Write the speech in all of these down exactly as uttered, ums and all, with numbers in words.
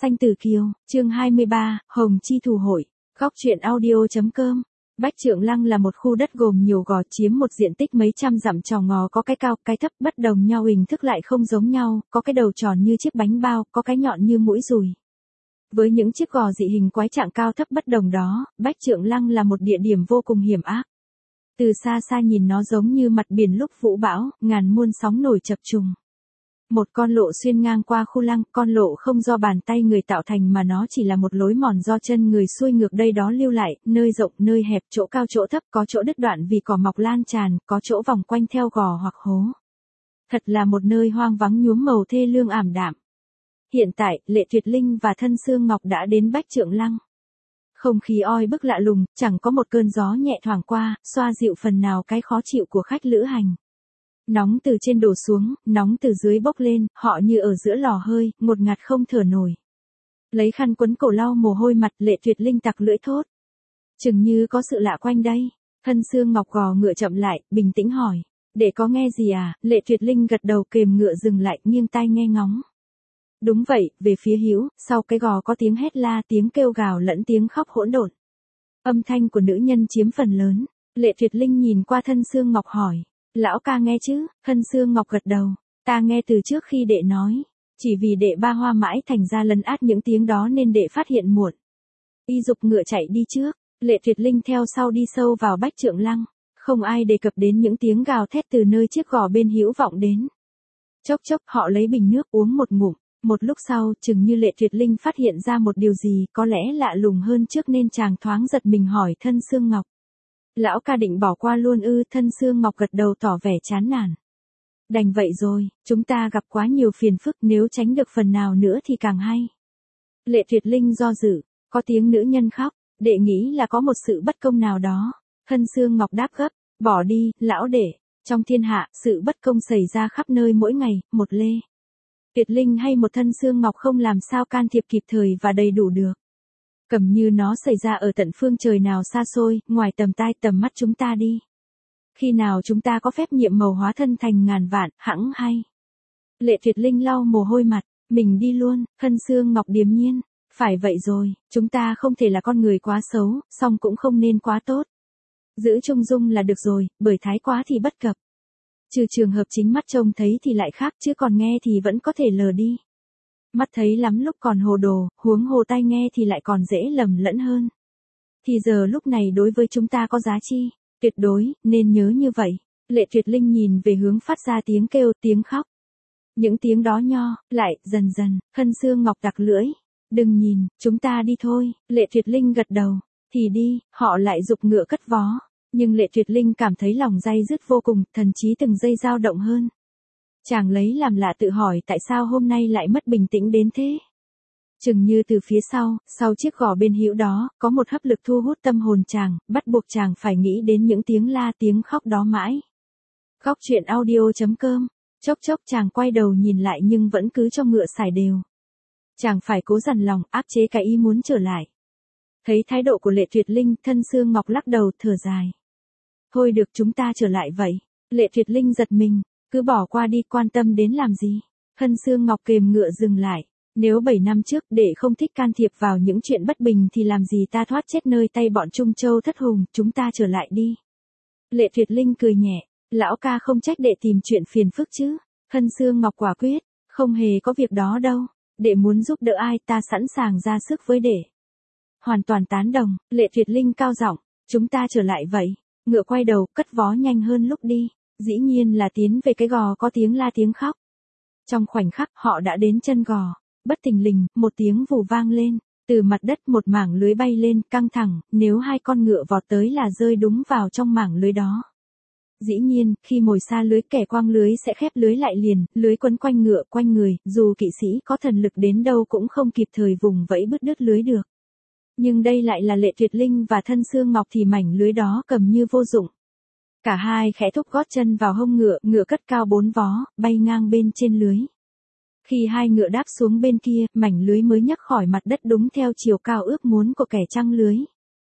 Xanh Tử Kiều, chương hai mươi ba, Hồng Chi Thủ Hội, góc truyện audio chấm com. Bách Trượng Lăng là một khu đất gồm nhiều gò chiếm một diện tích mấy trăm dặm trò ngò, có cái cao, cái thấp, bất đồng nhau, hình thức lại không giống nhau, có cái đầu tròn như chiếc bánh bao, có cái nhọn như mũi dùi. Với những chiếc gò dị hình quái trạng cao thấp bất đồng đó, Bách Trượng Lăng là một địa điểm vô cùng hiểm ác. Từ xa xa nhìn nó giống như mặt biển lúc vũ bão, ngàn muôn sóng nổi chập trùng. Một con lộ xuyên ngang qua khu lăng, con lộ không do bàn tay người tạo thành mà nó chỉ là một lối mòn do chân người xuôi ngược đây đó lưu lại, nơi rộng, nơi hẹp, chỗ cao chỗ thấp, có chỗ đứt đoạn vì cỏ mọc lan tràn, có chỗ vòng quanh theo gò hoặc hố. Thật là một nơi hoang vắng nhuốm màu thê lương ảm đạm. Hiện tại, Lệ Tuyệt Linh và Thân Xương Ngọc đã đến Bách Trượng Lăng. Không khí oi bức lạ lùng, chẳng có một cơn gió nhẹ thoảng qua, xoa dịu phần nào cái khó chịu của khách lữ hành. Nóng từ trên đổ xuống, nóng từ dưới bốc lên, họ như ở giữa lò hơi, ngột ngạt không thở nổi. Lấy khăn quấn cổ lau mồ hôi mặt, Lệ Tuyệt Linh tặc lưỡi thốt. Chừng như có sự lạ quanh đây. Thân Xương Ngọc gò ngựa chậm lại, bình tĩnh hỏi. Để có nghe gì à? Lệ Tuyệt Linh gật đầu, kềm ngựa dừng lại, nghiêng tai nghe ngóng. Đúng vậy, về phía hữu, sau cái gò có tiếng hét la, tiếng kêu gào lẫn tiếng khóc hỗn độn. Âm thanh của nữ nhân chiếm phần lớn. Lệ Tuyệt Linh nhìn qua Thân Xương Ngọc hỏi. Lão ca nghe chứ? Thân Xương Ngọc gật đầu. Ta nghe từ trước khi đệ nói. Chỉ vì đệ ba hoa mãi thành ra lấn át những tiếng đó nên đệ phát hiện muộn. Y dục ngựa chạy đi trước. Lệ Tuyệt Linh theo sau đi sâu vào Bách Trượng Lăng. Không ai đề cập đến những tiếng gào thét từ nơi chiếc gò bên hữu vọng đến. Chốc chốc họ lấy bình nước uống một ngụm. Một lúc sau, chừng như Lệ Tuyệt Linh phát hiện ra một điều gì có lẽ lạ lùng hơn trước nên chàng thoáng giật mình hỏi Thân Xương Ngọc. Lão ca định bỏ qua luôn ư? Thân Xương Ngọc gật đầu tỏ vẻ chán nản. Đành vậy rồi, chúng ta gặp quá nhiều phiền phức, nếu tránh được phần nào nữa thì càng hay. Lệ Tuyệt Linh do dự, có tiếng nữ nhân khóc, đệ nghĩ là có một sự bất công nào đó. Thân Xương Ngọc đáp gấp, bỏ đi, lão đệ, trong thiên hạ, sự bất công xảy ra khắp nơi mỗi ngày, một Lê Tuyệt Linh hay một Thân Xương Ngọc không làm sao can thiệp kịp thời và đầy đủ được. Cầm như nó xảy ra ở tận phương trời nào xa xôi, ngoài tầm tai tầm mắt chúng ta đi. Khi nào chúng ta có phép nhiệm màu hóa thân thành ngàn vạn, hẵng hay. Lệ Tuyệt Linh lau mồ hôi mặt, mình đi luôn. Thân Xương Ngọc điềm nhiên, phải vậy rồi, chúng ta không thể là con người quá xấu, song cũng không nên quá tốt. Giữ trung dung là được rồi, bởi thái quá thì bất cập. Trừ trường hợp chính mắt trông thấy thì lại khác, chứ còn nghe thì vẫn có thể lờ đi. Mắt thấy lắm lúc còn hồ đồ, huống hồ tai nghe thì lại còn dễ lầm lẫn hơn. Thì giờ lúc này đối với chúng ta có giá chi, tuyệt đối, nên nhớ như vậy. Lệ Tuyệt Linh nhìn về hướng phát ra tiếng kêu, tiếng khóc. Những tiếng đó nho, lại, dần dần, Thân Xương Ngọc đặc lưỡi. Đừng nhìn, chúng ta đi thôi. Lệ Tuyệt Linh gật đầu. Thì đi, họ lại giục ngựa cất vó. Nhưng Lệ Tuyệt Linh cảm thấy lòng day dứt vô cùng, thần trí từng giây dao động hơn. Chàng lấy làm lạ tự hỏi tại sao hôm nay lại mất bình tĩnh đến thế. Chừng như từ phía sau, sau chiếc gò bên hữu đó, có một hấp lực thu hút tâm hồn chàng, bắt buộc chàng phải nghĩ đến những tiếng la tiếng khóc đó mãi. Góc truyện audio chấm com. Chốc chốc chàng quay đầu nhìn lại nhưng vẫn cứ cho ngựa sải đều. Chàng phải cố dằn lòng, áp chế cái ý muốn trở lại. Thấy thái độ của Lệ Tuyệt Linh, Thân Xương Ngọc lắc đầu, thở dài. Thôi được, chúng ta trở lại vậy. Lệ Tuyệt Linh giật mình. Cứ bỏ qua đi, quan tâm đến làm gì. Thân Xương Ngọc kềm ngựa dừng lại. Nếu bảy năm trước đệ không thích can thiệp vào những chuyện bất bình thì làm gì ta thoát chết nơi tay bọn Trung Châu thất hùng, chúng ta trở lại đi. Lệ Tuyệt Linh cười nhẹ. Lão ca không trách đệ tìm chuyện phiền phức chứ. Thân Xương Ngọc quả quyết. Không hề có việc đó đâu. Đệ muốn giúp đỡ ai ta sẵn sàng ra sức với đệ. Hoàn toàn tán đồng. Lệ Tuyệt Linh cao giọng. Chúng ta trở lại vậy. Ngựa quay đầu, cất vó nhanh hơn lúc đi. Dĩ nhiên là tiến về cái gò có tiếng la tiếng khóc. Trong khoảnh khắc họ đã đến chân gò. Bất thình lình, một tiếng vù vang lên. Từ mặt đất một mảng lưới bay lên, căng thẳng, nếu hai con ngựa vọt tới là rơi đúng vào trong mảng lưới đó. Dĩ nhiên, khi mồi xa lưới kẻ quăng lưới sẽ khép lưới lại liền, lưới quấn quanh ngựa quanh người, dù kỵ sĩ có thần lực đến đâu cũng không kịp thời vùng vẫy bứt đứt lưới được. Nhưng đây lại là Lệ Tuyệt Linh và Thân Xương Ngọc thì mảnh lưới đó cầm như vô dụng. Cả hai khẽ thúc gót chân vào hông ngựa, ngựa cất cao bốn vó, bay ngang bên trên lưới. Khi hai ngựa đáp xuống bên kia, mảnh lưới mới nhấc khỏi mặt đất đúng theo chiều cao ước muốn của kẻ trăng lưới.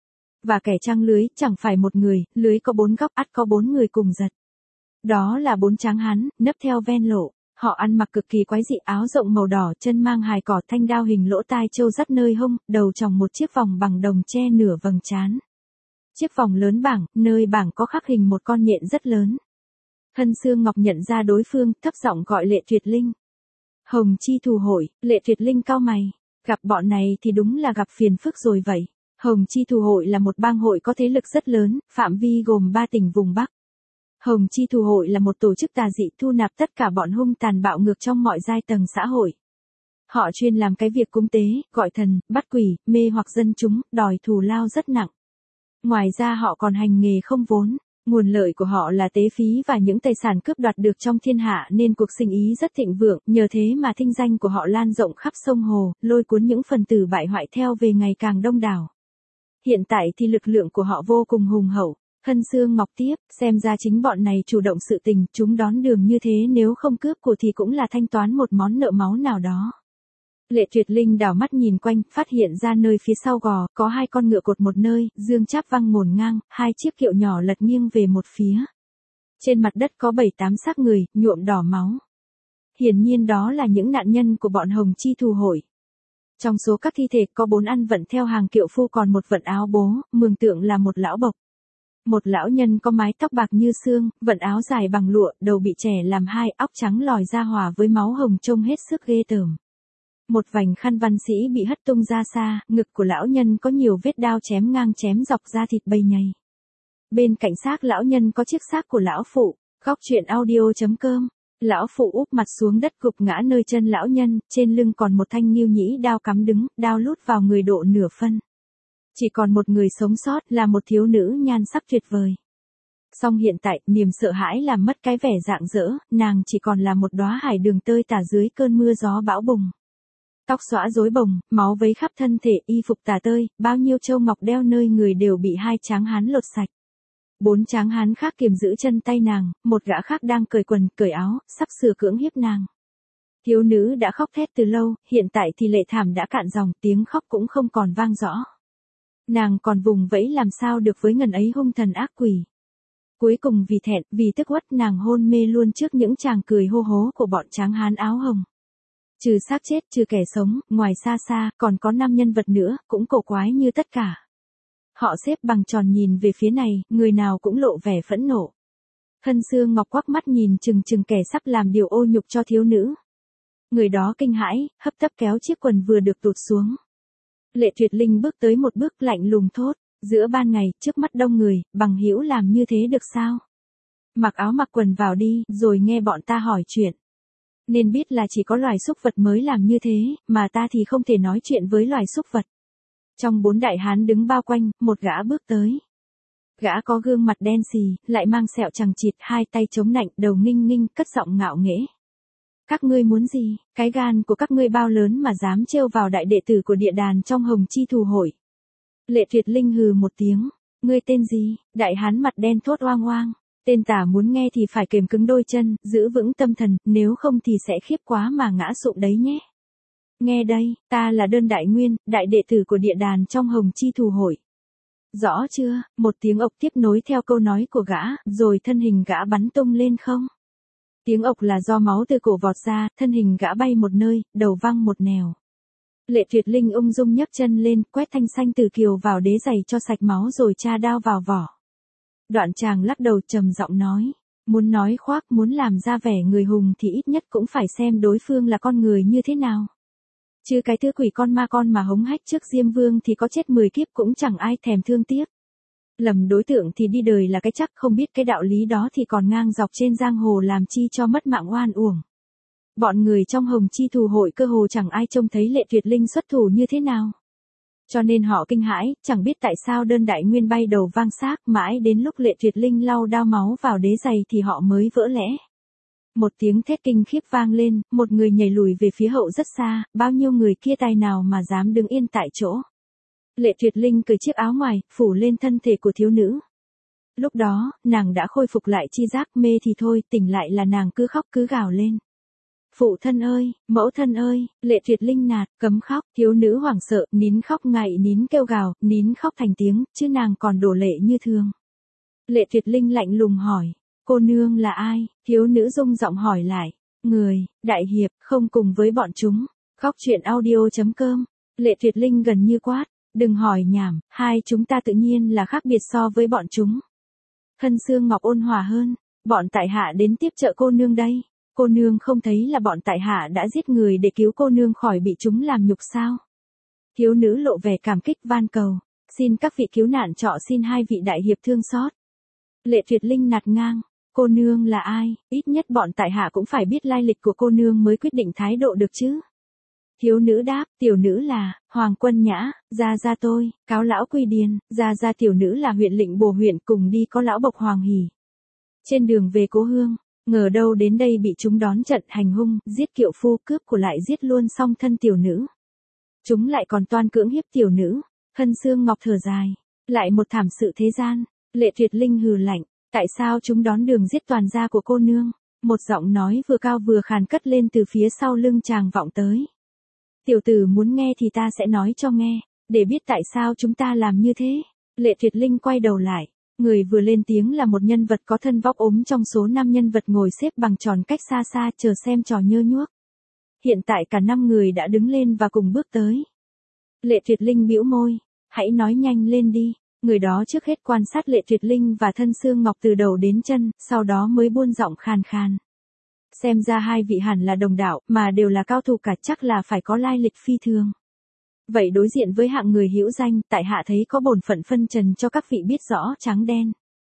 Và kẻ trăng lưới chẳng phải một người, lưới có bốn góc ắt có bốn người cùng giật. Đó là bốn tráng hán, nấp theo ven lộ. Họ ăn mặc cực kỳ quái dị, áo rộng màu đỏ, chân mang hài cỏ, thanh đao hình lỗ tai trâu dắt nơi hông, đầu tròng một chiếc vòng bằng đồng che nửa vầng trán. Chiếc vòng lớn bảng, nơi bảng có khắc hình một con nhện rất lớn. Hân Sương Ngọc nhận ra đối phương, thấp giọng gọi Lệ Tuyệt Linh. Hồng Chi Thù Hội. Lệ Tuyệt Linh cau mày. Gặp bọn này thì đúng là gặp phiền phức rồi vậy. Hồng Chi Thù Hội là một bang hội có thế lực rất lớn, phạm vi gồm ba tỉnh vùng Bắc. Hồng Chi Thù Hội là một tổ chức tà dị thu nạp tất cả bọn hung tàn bạo ngược trong mọi giai tầng xã hội. Họ chuyên làm cái việc cúng tế, gọi thần, bắt quỷ, mê hoặc dân chúng, đòi thù lao rất nặng. Ngoài ra họ còn hành nghề không vốn. Nguồn lợi của họ là tế phí và những tài sản cướp đoạt được trong thiên hạ nên cuộc sinh ý rất thịnh vượng, nhờ thế mà thinh danh của họ lan rộng khắp sông hồ, lôi cuốn những phần tử bại hoại theo về ngày càng đông đảo. Hiện tại thì lực lượng của họ vô cùng hùng hậu. Hân Sương Ngọc tiếp, xem ra chính bọn này chủ động sự tình, chúng đón đường như thế nếu không cướp của thì cũng là thanh toán một món nợ máu nào đó. Lệ Tuyệt Linh đảo mắt nhìn quanh, phát hiện ra nơi phía sau gò, có hai con ngựa cột một nơi, dương cháp văng ngổn ngang, hai chiếc kiệu nhỏ lật nghiêng về một phía. Trên mặt đất có bảy tám xác người, nhuộm đỏ máu. Hiển nhiên đó là những nạn nhân của bọn Hồng Chi Thù Hội. Trong số các thi thể có bốn ăn vận theo hàng kiệu phu còn một vận áo bố, mường tượng là một lão bộc. Một lão nhân có mái tóc bạc như xương, vận áo dài bằng lụa, đầu bị chẻ làm hai, óc trắng lòi ra hòa với máu hồng trông hết sức ghê tởm. Một vành khăn văn sĩ bị hất tung ra xa, ngực của lão nhân có nhiều vết đao chém ngang chém dọc da thịt bầy nhầy. Bên cạnh xác lão nhân có chiếc xác của lão phụ. Góc truyện audio chấm com. Lão phụ úp mặt xuống đất gục ngã nơi chân lão nhân, trên lưng còn một thanh nghiêu nhĩ đao cắm đứng, đao lút vào người độ nửa phân. Chỉ còn một người sống sót là một thiếu nữ nhan sắc tuyệt vời. Song hiện tại, niềm sợ hãi làm mất cái vẻ rạng rỡ, nàng chỉ còn là một đóa hải đường tơi tả dưới cơn mưa gió bão bùng. Tóc xõa rối bồng, máu vấy khắp thân thể, y phục tả tơi, bao nhiêu châu ngọc đeo nơi người đều bị hai tráng hán lột sạch. Bốn tráng hán khác kiềm giữ chân tay nàng, một gã khác đang cởi quần, cởi áo, sắp sửa cưỡng hiếp nàng. Thiếu nữ đã khóc thét từ lâu, hiện tại thì lệ thảm đã cạn dòng, tiếng khóc cũng không còn vang rõ. Nàng còn vùng vẫy làm sao được với ngần ấy hung thần ác quỷ. Cuối cùng vì thẹn, vì tức uất nàng hôn mê luôn trước những chàng cười hô hố của bọn tráng hán áo hồng. Trừ xác chết, trừ kẻ sống, ngoài xa xa, còn có năm nhân vật nữa, cũng cổ quái như tất cả. Họ xếp bằng tròn nhìn về phía này, người nào cũng lộ vẻ phẫn nộ. Hân Sương Ngọc quắc mắt nhìn chừng chừng kẻ sắp làm điều ô nhục cho thiếu nữ. Người đó kinh hãi, hấp tấp kéo chiếc quần vừa được tụt xuống. Lệ Tuyệt Linh bước tới một bước lạnh lùng thốt, giữa ban ngày, trước mắt đông người, bằng hữu làm như thế được sao? Mặc áo mặc quần vào đi, rồi nghe bọn ta hỏi chuyện. Nên biết là chỉ có loài súc vật mới làm như thế, mà ta thì không thể nói chuyện với loài súc vật. Trong bốn đại hán đứng bao quanh, một gã bước tới. Gã có gương mặt đen xì, lại mang sẹo chằng chịt, hai tay chống nạnh, đầu nghinh nghinh, cất giọng ngạo nghễ. Các ngươi muốn gì, cái gan của các ngươi bao lớn mà dám trêu vào đại đệ tử của địa đàn trong Hồng Chi Thù Hội. Lệ Tuyệt Linh hừ một tiếng, ngươi tên gì, đại hán mặt đen thốt oang oang. Tên tả muốn nghe thì phải kềm cứng đôi chân, giữ vững tâm thần, nếu không thì sẽ khiếp quá mà ngã sụp đấy nhé. Nghe đây, ta là Đơn Đại Nguyên, đại đệ tử của địa đàn trong Hồng Chi Thù Hội. Rõ chưa, một tiếng ộc tiếp nối theo câu nói của gã, rồi thân hình gã bắn tung lên không. Tiếng ộc là do máu từ cổ vọt ra, thân hình gã bay một nơi, đầu văng một nẻo. Lệ Tuyệt Linh ung dung nhấc chân lên, quét thanh xanh từ kiều vào đế giày cho sạch máu rồi tra đao vào vỏ. Đoạn chàng lắc đầu trầm giọng nói, muốn nói khoác, muốn làm ra vẻ người hùng thì ít nhất cũng phải xem đối phương là con người như thế nào. Chứ cái thứ quỷ con ma con mà hống hách trước Diêm Vương thì có chết mười kiếp cũng chẳng ai thèm thương tiếc. Lầm đối tượng thì đi đời là cái chắc, không biết cái đạo lý đó thì còn ngang dọc trên giang hồ làm chi cho mất mạng oan uổng. Bọn người trong Hồng Chi Thù Hội cơ hồ chẳng ai trông thấy Lệ Tuyệt Linh xuất thủ như thế nào. Cho nên họ kinh hãi, chẳng biết tại sao Đơn Đại Nguyên bay đầu vang xác, mãi đến lúc Lệ Tuyệt Linh lau đao máu vào đế giày thì họ mới vỡ lẽ. Một tiếng thét kinh khiếp vang lên, một người nhảy lùi về phía hậu rất xa, bao nhiêu người kia tài nào mà dám đứng yên tại chỗ. Lệ Tuyệt Linh cởi chiếc áo ngoài, phủ lên thân thể của thiếu nữ. Lúc đó, nàng đã khôi phục lại chi giác, mê thì thôi, tỉnh lại là nàng cứ khóc cứ gào lên. Phụ thân ơi, mẫu thân ơi, Lệ Tuyệt Linh nạt, cấm khóc, thiếu nữ hoảng sợ, nín khóc ngại nín kêu gào, nín khóc thành tiếng, chứ nàng còn đổ lệ như thường. Lệ Tuyệt Linh lạnh lùng hỏi, cô nương là ai, thiếu nữ rung giọng hỏi lại, Người, đại hiệp, không cùng với bọn chúng. Góc chuyện audio.com. Lệ Tuyệt Linh gần như quát. Đừng hỏi nhảm, hai chúng ta tự nhiên là khác biệt so với bọn chúng. Thân Xương Ngọc ôn hòa hơn. Bọn tại hạ đến tiếp trợ cô nương đây. Cô nương không thấy là bọn tại hạ đã giết người để cứu cô nương khỏi bị chúng làm nhục sao? Thiếu nữ lộ vẻ cảm kích van cầu. Xin các vị cứu nạn trọ xin hai vị đại hiệp thương xót. Lệ Tuyệt Linh nạt ngang. Cô nương là ai, ít nhất bọn tại hạ cũng phải biết lai lịch của cô nương mới quyết định thái độ được chứ. Thiếu nữ đáp, tiểu nữ là, Hoàng Quân Nhã, gia gia tôi, cáo lão Quy Điền, gia gia tiểu nữ là huyện lệnh Bồ huyện cùng đi có lão Bộc Hoàng Hỉ. Trên đường về cố hương, ngờ đâu đến đây bị chúng đón trận hành hung, giết kiệu phu cướp của lại giết luôn song thân tiểu nữ. Chúng lại còn toan cưỡng hiếp tiểu nữ, Thân Xương Ngọc thở dài, lại một thảm sự thế gian. Lệ Tuyệt Linh hừ lạnh, tại sao chúng đón đường giết toàn gia của cô nương? Một giọng nói vừa cao vừa khàn cất lên từ phía sau lưng chàng vọng tới. Tiểu tử muốn nghe thì ta sẽ nói cho nghe, để biết tại sao chúng ta làm như thế. Lệ Tuyệt Linh quay đầu lại, người vừa lên tiếng là một nhân vật có thân vóc ốm trong số năm nhân vật ngồi xếp bằng tròn cách xa xa chờ xem trò nhơ nhuốc. Hiện tại cả năm người đã đứng lên và cùng bước tới. Lệ Tuyệt Linh bĩu môi, hãy nói nhanh lên đi. Người đó trước hết quan sát Lệ Tuyệt Linh và Thân Xương Ngọc từ đầu đến chân, sau đó mới buôn giọng khàn khàn. Xem ra hai vị hẳn là đồng đạo, mà đều là cao thủ cả, chắc là phải có lai lịch phi thường. Vậy đối diện với hạng người hữu danh, tại hạ thấy có bổn phận phân trần cho các vị biết rõ trắng đen.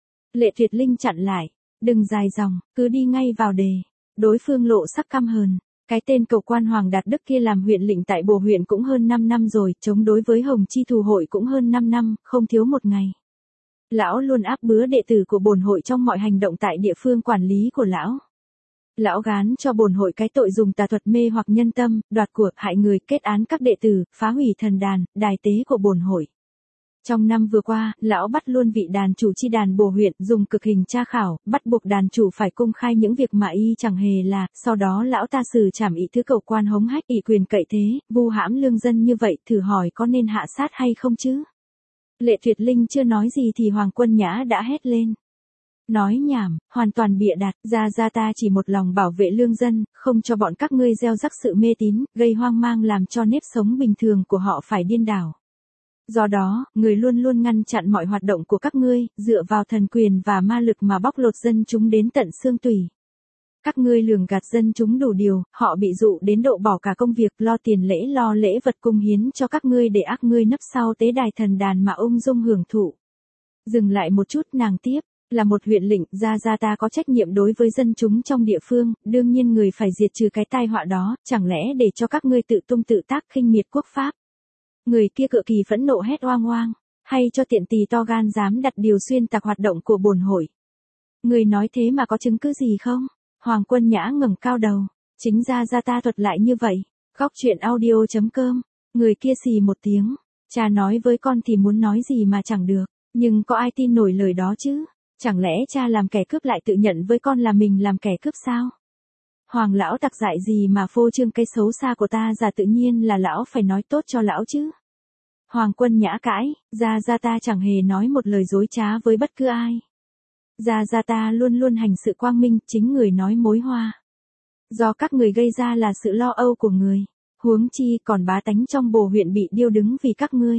Lệ Tuyệt Linh chặn lại, đừng dài dòng, cứ đi ngay vào đề. Đối phương lộ sắc căm hờn. Cái tên cầu quan Hoàng Đạt Đức kia làm huyện lệnh tại Bồ huyện cũng hơn năm năm rồi, chống đối với Hồng Chi Thù hội cũng hơn năm năm, không thiếu một ngày. Lão luôn áp bứa đệ tử của bổn hội trong mọi hành động tại địa phương quản lý của lão. Lão gán cho bổn hội cái tội dùng tà thuật mê hoặc nhân tâm, đoạt của, hại người, kết án các đệ tử, phá hủy thần đàn, đài tế của bổn hội. Trong năm vừa qua, lão bắt luôn vị đàn chủ chi đàn Bồ huyện dùng cực hình tra khảo, bắt buộc đàn chủ phải công khai những việc mà y chẳng hề là, sau đó lão ta xử trảm y thứ cầu quan hống hách ỷ quyền cậy thế, vu hãm lương dân như vậy, thử hỏi có nên hạ sát hay không chứ? Lệ Tuyệt Linh chưa nói gì thì Hoàng Quân Nhã đã hét lên. Nói nhảm, hoàn toàn bịa đặt, gia gia ta chỉ một lòng bảo vệ lương dân, không cho bọn các ngươi gieo rắc sự mê tín, gây hoang mang làm cho nếp sống bình thường của họ phải điên đảo. Do đó, người luôn luôn ngăn chặn mọi hoạt động của các ngươi, dựa vào thần quyền và ma lực mà bóc lột dân chúng đến tận xương tủy. Các ngươi lường gạt dân chúng đủ điều, họ bị dụ đến độ bỏ cả công việc lo tiền lễ lo lễ vật cung hiến cho các ngươi để ác ngươi nấp sau tế đài thần đàn mà ung dung hưởng thụ. Dừng lại một chút, nàng tiếp, là một huyện lệnh, gia gia ta có trách nhiệm đối với dân chúng trong địa phương, đương nhiên người phải diệt trừ cái tai họa đó, chẳng lẽ để cho các ngươi tự tung tự tác khinh miệt quốc pháp. Người kia cự kỳ phẫn nộ hét oang oang, hay cho tiện tỳ to gan dám đặt điều xuyên tạc hoạt động của bổn hội. Người nói thế mà có chứng cứ gì không? Hoàng Quân Nhã ngẩng cao đầu, chính ra ra ta thuật lại như vậy. Góc chuyện audio.com, người kia xì một tiếng, cha nói với con thì muốn nói gì mà chẳng được, nhưng có ai tin nổi lời đó chứ? Chẳng lẽ cha làm kẻ cướp lại tự nhận với con là mình làm kẻ cướp sao? Hoàng lão tặc dại gì mà phô trương cái xấu xa của ta ra, tự nhiên là lão phải nói tốt cho lão chứ. Hoàng Quân Nhã cãi, gia gia ta chẳng hề nói một lời dối trá với bất cứ ai. Gia gia ta luôn luôn hành sự quang minh, chính người nói mối hoa. Do các người gây ra là sự lo âu của người, huống chi còn bá tánh trong Bồ huyện bị điêu đứng vì các ngươi.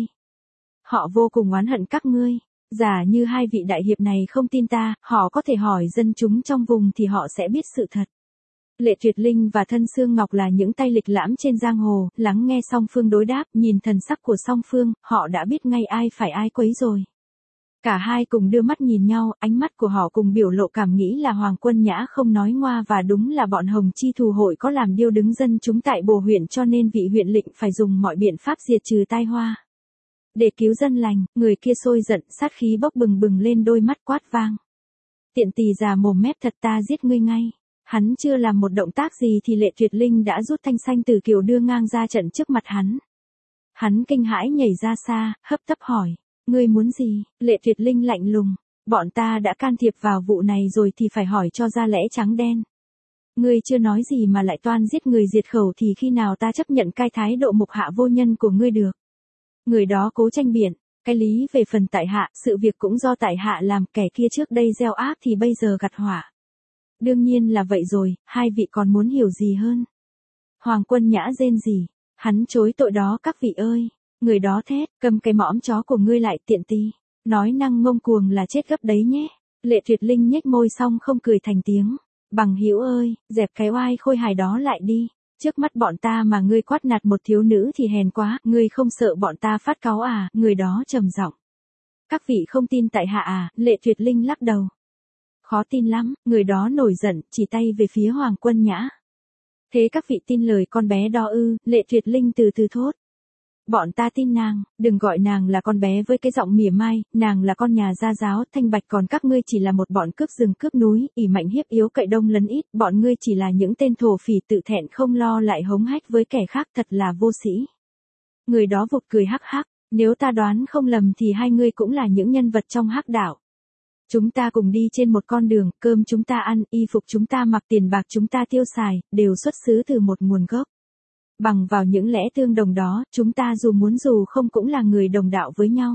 Họ vô cùng oán hận các ngươi. Giả như hai vị đại hiệp này không tin ta, họ có thể hỏi dân chúng trong vùng thì họ sẽ biết sự thật. Lệ Tuyệt Linh và Thân Xương Ngọc là những tay lịch lãm trên giang hồ, lắng nghe song phương đối đáp, nhìn thần sắc của song phương, họ đã biết ngay ai phải ai quấy rồi. Cả hai cùng đưa mắt nhìn nhau, ánh mắt của họ cùng biểu lộ cảm nghĩ là Hoàng Quân Nhã không nói ngoa và đúng là bọn Hồng Chi Thù hội có làm điêu đứng dân chúng tại Bồ huyện, cho nên vị huyện lệnh phải dùng mọi biện pháp diệt trừ tai hoa. Để cứu dân lành, người kia sôi giận, sát khí bốc bừng bừng lên, đôi mắt quát vang. Tiện tỳ già mồm mép thật, ta giết ngươi ngay. Hắn chưa làm một động tác gì thì Lệ Tuyệt Linh đã rút thanh xanh từ kiều đưa ngang ra trận trước mặt hắn. Hắn kinh hãi nhảy ra xa, hấp tấp hỏi, ngươi muốn gì? Lệ Tuyệt Linh lạnh lùng, bọn ta đã can thiệp vào vụ này rồi thì phải hỏi cho ra lẽ trắng đen. Ngươi chưa nói gì mà lại toan giết người diệt khẩu thì khi nào ta chấp nhận cái thái độ mục hạ vô nhân của ngươi được? Người đó cố tranh biện, cái lý về phần tại hạ, sự việc cũng do tại hạ làm, kẻ kia trước đây gieo ác thì bây giờ gặt họa. Đương nhiên là vậy rồi, hai vị còn muốn hiểu gì hơn? Hoàng Quân Nhã rên rỉ, hắn chối tội đó các vị ơi. Người đó thét, cầm cái mõm chó của ngươi lại tiện tì. Nói năng ngông cuồng là chết gấp đấy nhé. Lệ Tuyệt Linh nhếch môi xong không cười thành tiếng. Bằng hữu ơi, dẹp cái oai khôi hài đó lại đi. Trước mắt bọn ta mà ngươi quát nạt một thiếu nữ thì hèn quá, ngươi không sợ bọn ta phát cáu à, người đó trầm giọng. Các vị không tin tại hạ à, Lệ Tuyệt Linh lắc đầu. Khó tin lắm, người đó nổi giận, chỉ tay về phía Hoàng Quân Nhã. Thế các vị tin lời con bé đó ư, Lệ Tuyệt Linh từ từ thốt. Bọn ta tin nàng, đừng gọi nàng là con bé với cái giọng mỉa mai, nàng là con nhà gia giáo, thanh bạch, còn các ngươi chỉ là một bọn cướp rừng cướp núi, ỷ mạnh hiếp yếu cậy đông lấn ít, bọn ngươi chỉ là những tên thổ phỉ tự thẹn không lo lại hống hách với kẻ khác, thật là vô sĩ. Người đó vụt cười hắc hắc, nếu ta đoán không lầm thì hai ngươi cũng là những nhân vật trong hắc đạo. Chúng ta cùng đi trên một con đường, cơm chúng ta ăn, y phục chúng ta mặc, tiền bạc chúng ta tiêu xài, đều xuất xứ từ một nguồn gốc. Bằng vào những lẽ tương đồng đó, chúng ta dù muốn dù không cũng là người đồng đạo với nhau.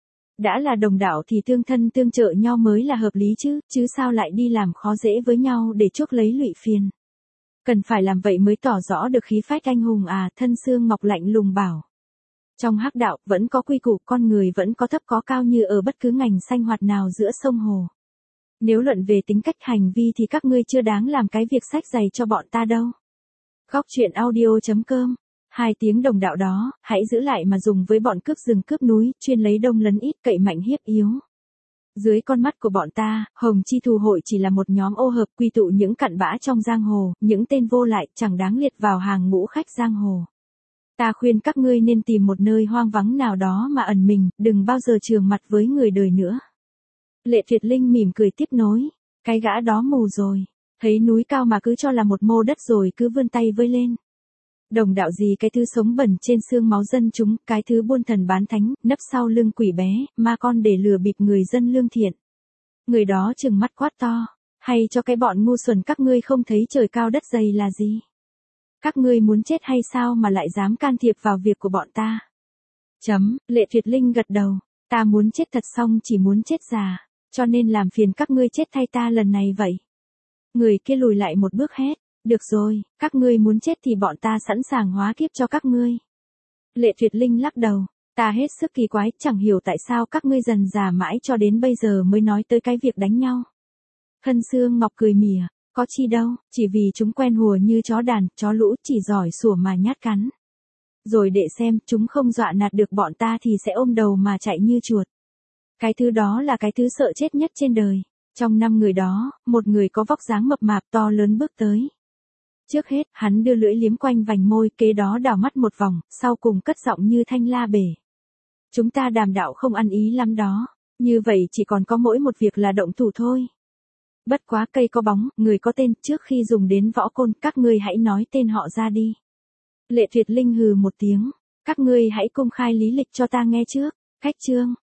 Đã là đồng đạo thì tương thân tương trợ nhau mới là hợp lý chứ, chứ sao lại đi làm khó dễ với nhau để chuốc lấy lụy phiền. Cần phải làm vậy mới tỏ rõ được khí phách anh hùng à, Thân Xương Ngọc lạnh lùng bảo. Trong hắc đạo, vẫn có quy củ, con người vẫn có thấp có cao như ở bất cứ ngành sinh hoạt nào giữa sông hồ. Nếu luận về tính cách hành vi thì các ngươi chưa đáng làm cái việc sách giày cho bọn ta đâu. Góc truyện audio chấm com. Hai tiếng đồng đạo đó, hãy giữ lại mà dùng với bọn cướp rừng cướp núi, chuyên lấy đông lấn ít, cậy mạnh hiếp yếu. Dưới con mắt của bọn ta, Hồng Chi Thù Hội chỉ là một nhóm ô hợp quy tụ những cặn bã trong giang hồ, những tên vô lại, chẳng đáng liệt vào hàng ngũ khách giang hồ. Ta khuyên các ngươi nên tìm một nơi hoang vắng nào đó mà ẩn mình, đừng bao giờ trường mặt với người đời nữa. Lệ Tuyệt Linh mỉm cười tiếp nối, cái gã đó mù rồi, thấy núi cao mà cứ cho là một mô đất rồi cứ vươn tay vơi lên. Đồng đạo gì cái thứ sống bẩn trên xương máu dân chúng, cái thứ buôn thần bán thánh, nấp sau lưng quỷ bé, ma con để lừa bịp người dân lương thiện. Người đó trừng mắt quát to, hay cho cái bọn ngu xuẩn các ngươi không thấy trời cao đất dày là gì? Các ngươi muốn chết hay sao mà lại dám can thiệp vào việc của bọn ta? Chấm, Lệ Tuyệt Linh gật đầu, ta muốn chết thật xong chỉ muốn chết già, cho nên làm phiền các ngươi chết thay ta lần này vậy. Người kia lùi lại một bước hét, được rồi, các ngươi muốn chết thì bọn ta sẵn sàng hóa kiếp cho các ngươi. Lệ Tuyệt Linh lắc đầu, ta hết sức kỳ quái, chẳng hiểu tại sao các ngươi dần già mãi cho đến bây giờ mới nói tới cái việc đánh nhau. Thân Xương Ngọc cười mỉa, có chi đâu, chỉ vì chúng quen hùa như chó đàn, chó lũ chỉ giỏi sủa mà nhát cắn. Rồi để xem, chúng không dọa nạt được bọn ta thì sẽ ôm đầu mà chạy như chuột. Cái thứ đó là cái thứ sợ chết nhất trên đời. Trong năm người đó, một người có vóc dáng mập mạp to lớn bước tới. Trước hết, hắn đưa lưỡi liếm quanh vành môi, kế đó đảo mắt một vòng, sau cùng cất giọng như thanh la bể. Chúng ta đàm đạo không ăn ý lắm đó, như vậy chỉ còn có mỗi một việc là động thủ thôi. Bất quá cây có bóng, người có tên, trước khi dùng đến võ côn, các ngươi hãy nói tên họ ra đi. Lệ Tuyệt Linh hừ một tiếng, các ngươi hãy công khai lý lịch cho ta nghe trước. Khách chương,